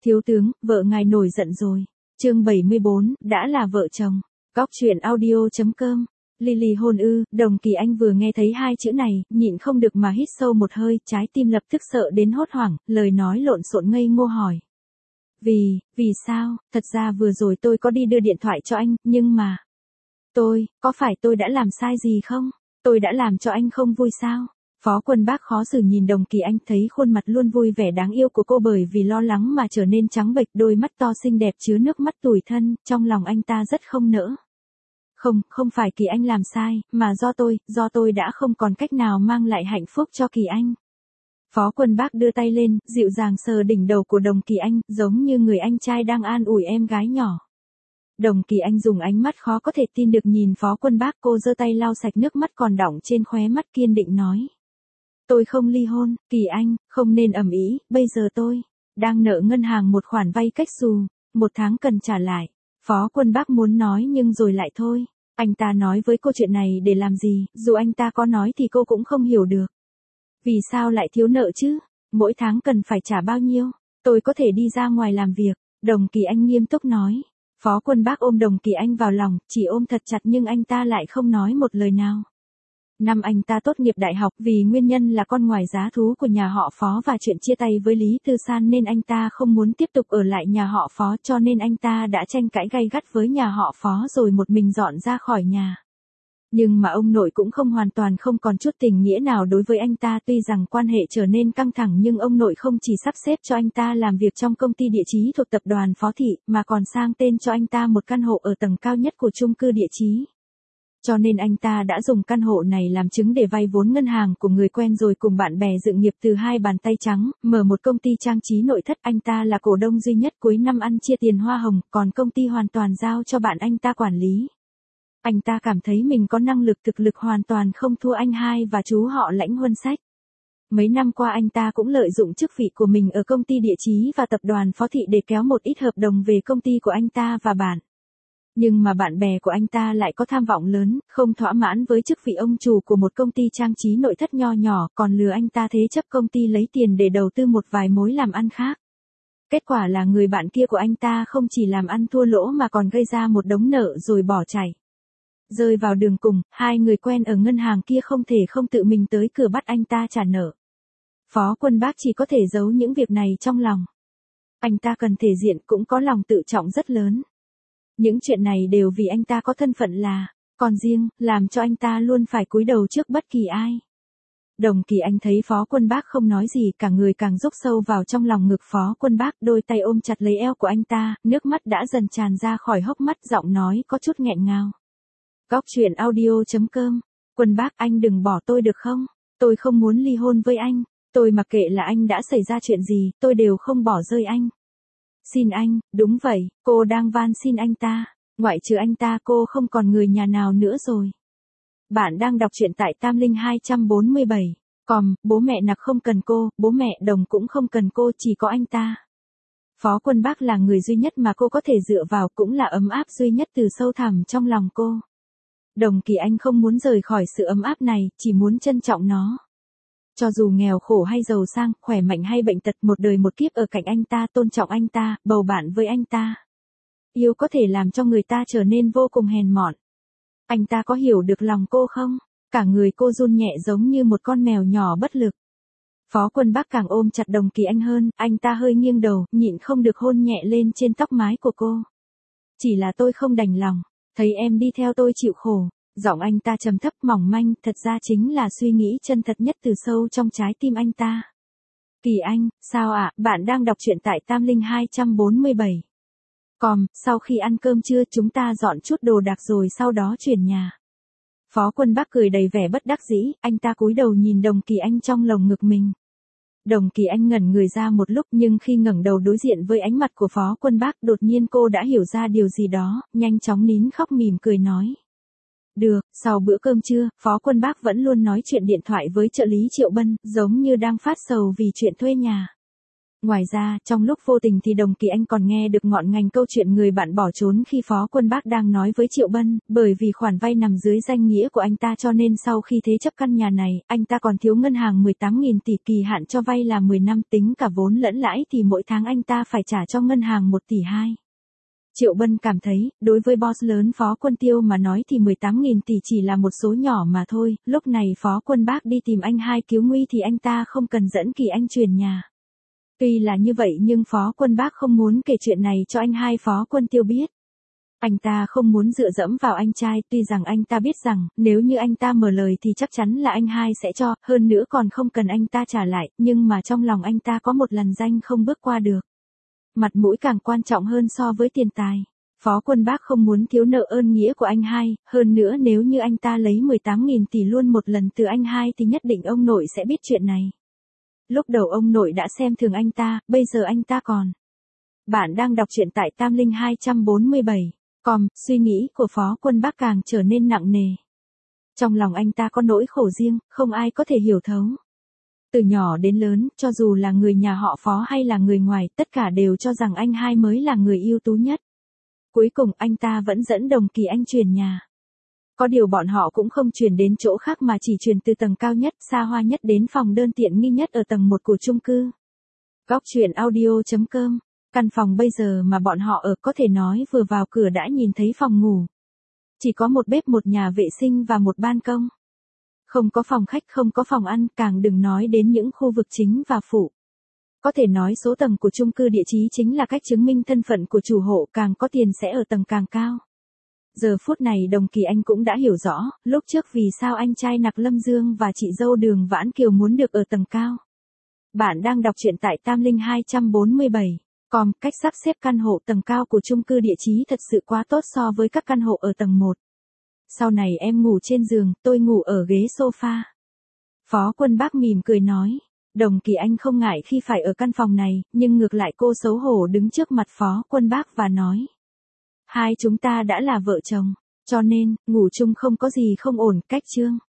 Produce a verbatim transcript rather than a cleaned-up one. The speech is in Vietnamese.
Thiếu tướng, vợ ngài nổi giận rồi. Chương bảy mươi bốn, đã là vợ chồng. Góc truyện audio chấm com. Lily hôn ư? Đồng Kỳ Anh vừa nghe thấy hai chữ này, nhịn không được mà hít sâu một hơi, trái tim lập tức sợ đến hốt hoảng, lời nói lộn xộn ngây ngô hỏi. Vì, vì sao? Thật ra vừa rồi tôi có đi đưa điện thoại cho anh, nhưng mà... Tôi, có phải tôi đã làm sai gì không? Tôi đã làm cho anh không vui sao? Phó Quân Bác khó xử nhìn Đồng Kỳ Anh, thấy khuôn mặt luôn vui vẻ đáng yêu của cô bởi vì lo lắng mà trở nên trắng bệch, đôi mắt to xinh đẹp chứa nước mắt tủi thân, trong lòng anh ta rất không nỡ. Không, không phải Kỳ Anh làm sai, mà do tôi, do tôi đã không còn cách nào mang lại hạnh phúc cho Kỳ Anh. Phó Quân Bác đưa tay lên, dịu dàng sờ đỉnh đầu của Đồng Kỳ Anh, giống như người anh trai đang an ủi em gái nhỏ. Đồng Kỳ Anh dùng ánh mắt khó có thể tin được nhìn Phó Quân Bác, cô giơ tay lau sạch nước mắt còn đọng trên khóe mắt, kiên định nói. Tôi không ly hôn, Kỳ Anh, không nên ầm ĩ, bây giờ tôi đang nợ ngân hàng một khoản vay cách xù, một tháng cần trả lại. Phó Quân Bác muốn nói nhưng rồi lại thôi. Anh ta nói với cô chuyện này để làm gì, dù anh ta có nói thì cô cũng không hiểu được. Vì sao lại thiếu nợ chứ? Mỗi tháng cần phải trả bao nhiêu? Tôi có thể đi ra ngoài làm việc. Đồng Kỳ Anh nghiêm túc nói. Phó Quân Bác ôm Đồng Kỳ Anh vào lòng, chỉ ôm thật chặt nhưng anh ta lại không nói một lời nào. Năm anh ta tốt nghiệp đại học, vì nguyên nhân là con ngoài giá thú của nhà họ Phó và chuyện chia tay với Lý Tư San nên anh ta không muốn tiếp tục ở lại nhà họ Phó, cho nên anh ta đã tranh cãi gay gắt với nhà họ Phó rồi một mình dọn ra khỏi nhà. Nhưng mà ông nội cũng không hoàn toàn không còn chút tình nghĩa nào đối với anh ta, tuy rằng quan hệ trở nên căng thẳng nhưng ông nội không chỉ sắp xếp cho anh ta làm việc trong công ty địa chí thuộc tập đoàn Phó Thị, mà còn sang tên cho anh ta một căn hộ ở tầng cao nhất của chung cư địa chí. Cho nên anh ta đã dùng căn hộ này làm chứng để vay vốn ngân hàng của người quen rồi cùng bạn bè dựng nghiệp từ hai bàn tay trắng, mở một công ty trang trí nội thất. Anh ta là cổ đông duy nhất, cuối năm ăn chia tiền hoa hồng, còn công ty hoàn toàn giao cho bạn anh ta quản lý. Anh ta cảm thấy mình có năng lực, thực lực hoàn toàn không thua anh hai và chú họ Lãnh Huân Sách. Mấy năm qua anh ta cũng lợi dụng chức vị của mình ở công ty địa chí và tập đoàn Phó Thị để kéo một ít hợp đồng về công ty của anh ta và bạn. Nhưng mà bạn bè của anh ta lại có tham vọng lớn, không thỏa mãn với chức vị ông chủ của một công ty trang trí nội thất nho nhỏ, còn lừa anh ta thế chấp công ty lấy tiền để đầu tư một vài mối làm ăn khác. Kết quả là người bạn kia của anh ta không chỉ làm ăn thua lỗ mà còn gây ra một đống nợ rồi bỏ chạy. Rơi vào đường cùng, hai người quen ở ngân hàng kia không thể không tự mình tới cửa bắt anh ta trả nợ. Phó Quân Bác chỉ có thể giấu những việc này trong lòng. Anh ta cần thể diện, cũng có lòng tự trọng rất lớn. Những chuyện này đều vì anh ta có thân phận là con riêng, làm cho anh ta luôn phải cúi đầu trước bất kỳ ai. Đồng Kỳ Anh thấy Phó Quân Bác không nói gì, cả người càng rúc sâu vào trong lòng ngực Phó Quân Bác, đôi tay ôm chặt lấy eo của anh ta, nước mắt đã dần tràn ra khỏi hốc mắt, giọng nói có chút nghẹn ngào. Góc truyện audio chấm com. Quân Bác, anh đừng bỏ tôi được không? Tôi không muốn ly hôn với anh. Tôi mặc kệ là anh đã xảy ra chuyện gì, tôi đều không bỏ rơi anh. Xin anh, đúng vậy, cô đang van xin anh ta. Ngoại trừ anh ta cô không còn người nhà nào nữa rồi. Bạn đang đọc truyện tại Tam Linh hai bốn bảy. Còn, bố mẹ Nặc không cần cô, bố mẹ Đồng cũng không cần cô, chỉ có anh ta. Phó Quân Bác là người duy nhất mà cô có thể dựa vào, cũng là ấm áp duy nhất từ sâu thẳm trong lòng cô. Đồng Kỳ Anh không muốn rời khỏi sự ấm áp này, chỉ muốn trân trọng nó. Cho dù nghèo khổ hay giàu sang, khỏe mạnh hay bệnh tật, một đời một kiếp ở cạnh anh ta, tôn trọng anh ta, bầu bạn với anh ta. Yêu có thể làm cho người ta trở nên vô cùng hèn mọn. Anh ta có hiểu được lòng cô không? Cả người cô run nhẹ giống như một con mèo nhỏ bất lực. Phó Quân Bác càng ôm chặt Đồng Kỳ Anh hơn, anh ta hơi nghiêng đầu, nhịn không được hôn nhẹ lên trên tóc mái của cô. Chỉ là tôi không đành lòng, thấy em đi theo tôi chịu khổ. Giọng anh ta trầm thấp mỏng manh, thật ra chính là suy nghĩ chân thật nhất từ sâu trong trái tim anh ta. Kỳ Anh, sao ạ, à? Bạn đang đọc truyện tại Tam Linh hai bốn bảy. Còn, sau khi ăn cơm trưa chúng ta dọn chút đồ đạc rồi sau đó chuyển nhà. Phó Quân Bác cười đầy vẻ bất đắc dĩ, anh ta cúi đầu nhìn Đồng Kỳ Anh trong lồng ngực mình. Đồng Kỳ Anh ngẩn người ra một lúc, nhưng khi ngẩng đầu đối diện với ánh mặt của Phó Quân Bác, đột nhiên cô đã hiểu ra điều gì đó, nhanh chóng nín khóc mỉm cười nói. Được, sau bữa cơm trưa, Phó Quân Bác vẫn luôn nói chuyện điện thoại với trợ lý Triệu Bân, giống như đang phát sầu vì chuyện thuê nhà. Ngoài ra, trong lúc vô tình thì Đồng Kỳ Anh còn nghe được ngọn ngành câu chuyện người bạn bỏ trốn khi Phó Quân Bác đang nói với Triệu Bân, bởi vì khoản vay nằm dưới danh nghĩa của anh ta cho nên sau khi thế chấp căn nhà này, anh ta còn thiếu ngân hàng mười tám nghìn tỷ, kỳ hạn cho vay là mười năm, tính cả vốn lẫn lãi thì mỗi tháng anh ta phải trả cho ngân hàng một tỷ hai. Triệu Bân cảm thấy, đối với boss lớn Phó Quân Tiêu mà nói thì mười tám nghìn tỷ chỉ là một số nhỏ mà thôi, lúc này Phó Quân Bác đi tìm anh hai cứu nguy thì anh ta không cần dẫn Kỳ Anh chuyển nhà. Tuy là như vậy nhưng Phó Quân Bác không muốn kể chuyện này cho anh hai Phó Quân Tiêu biết. Anh ta không muốn dựa dẫm vào anh trai, tuy rằng anh ta biết rằng, nếu như anh ta mở lời thì chắc chắn là anh hai sẽ cho, hơn nữa còn không cần anh ta trả lại, nhưng mà trong lòng anh ta có một lằn ranh không bước qua được. Mặt mũi càng quan trọng hơn so với tiền tài. Phó Quân Bác không muốn thiếu nợ ơn nghĩa của anh hai, hơn nữa nếu như anh ta lấy mười tám nghìn tỷ luôn một lần từ anh hai thì nhất định ông nội sẽ biết chuyện này. Lúc đầu ông nội đã xem thường anh ta, bây giờ anh ta còn. Bạn đang đọc truyện tại Tam Linh hai bốn bảy. Com, suy nghĩ của Phó Quân Bác càng trở nên nặng nề. Trong lòng anh ta có nỗi khổ riêng, không ai có thể hiểu thấu. Từ nhỏ đến lớn, cho dù là người nhà họ Phó hay là người ngoài, tất cả đều cho rằng anh hai mới là người ưu tú nhất. Cuối cùng anh ta vẫn dẫn Đồng Kỳ Anh chuyển nhà. Có điều bọn họ cũng không chuyển đến chỗ khác mà chỉ chuyển từ tầng cao nhất, xa hoa nhất đến phòng đơn tiện nghi nhất ở tầng một của chung cư. Góc truyện audio chấm com. Căn phòng bây giờ mà bọn họ ở có thể nói vừa vào cửa đã nhìn thấy phòng ngủ. Chỉ có một bếp, một nhà vệ sinh và một ban công. Không có phòng khách, không có phòng ăn, càng đừng nói đến những khu vực chính và phụ. Có thể nói số tầng của chung cư địa chí chính là cách chứng minh thân phận của chủ hộ, càng có tiền sẽ ở tầng càng cao. Giờ phút này Đồng Kỳ Anh cũng đã hiểu rõ, lúc trước vì sao anh trai Nặc Lâm Dương và chị dâu Đường Vãn Kiều muốn được ở tầng cao. Bạn đang đọc truyện tại Tam Linh hai bốn bảy. Com, cách sắp xếp căn hộ tầng cao của chung cư địa chí thật sự quá tốt so với các căn hộ ở tầng một. Sau này em ngủ trên giường, tôi ngủ ở ghế sofa. Phó Quân Bác mỉm cười nói. Đồng Kỳ Anh không ngại khi phải ở căn phòng này, nhưng ngược lại cô xấu hổ đứng trước mặt Phó Quân Bác và nói. Hai chúng ta đã là vợ chồng, cho nên, ngủ chung không có gì không ổn, cách chương.